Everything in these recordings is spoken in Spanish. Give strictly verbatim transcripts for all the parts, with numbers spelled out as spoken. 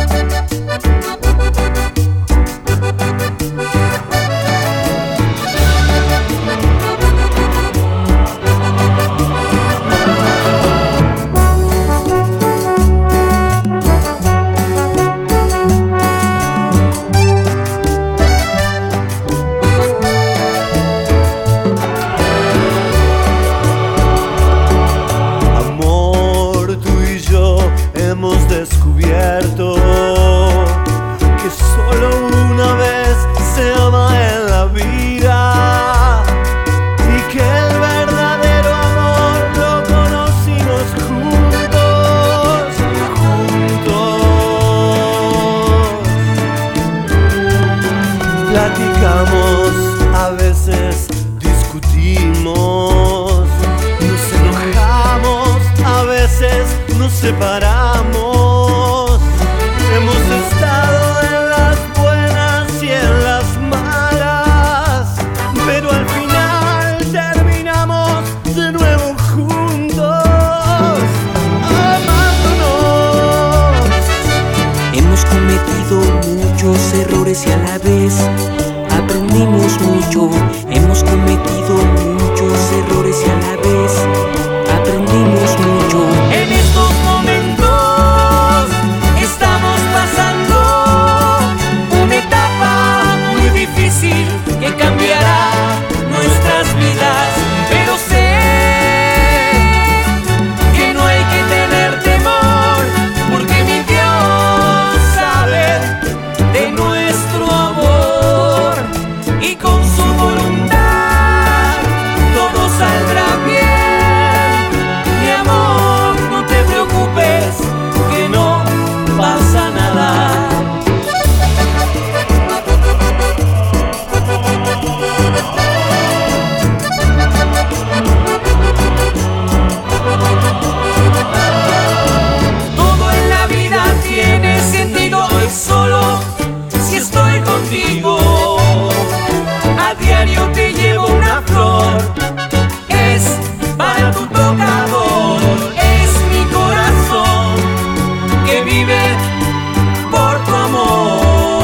Descubierto que solo una vez se ama en la vida y que el verdadero amor lo conocimos juntos, juntos. Platicamos, a veces discutimos, nos enojamos, a veces nos separamos. Hemos estado en las buenas y en las malas, pero al final terminamos de nuevo juntos, amándonos. Hemos cometido muchos errores y a la vez aprendimos mucho. Hemos cometido muchos errores y a la vez aprendimos mucho. En estos momentos estamos pasando una etapa muy difícil que cambiará nuestras vidas, pero sé que no hay que tener temor, porque mi Dios sabe de nuestro amor y con su voluntad todo saldrá bien. Mi amor, no te preocupes, que no pasa nada. Todo en la vida tiene sentido y solo si estoy contigo. A diario te llevo una flor, es para tu tocador, es mi corazón que vive por tu amor.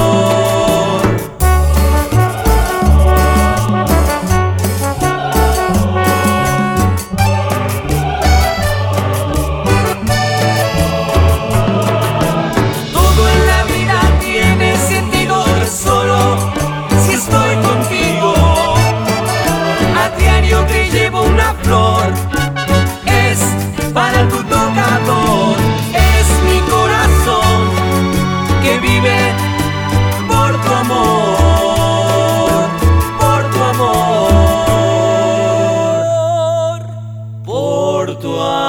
Todo en la vida tiene sentido y solo si estoy contigo. A diario te llevo una flor, es para tu tocador, es mi corazón que vive por tu amor, por tu amor, por tu amor.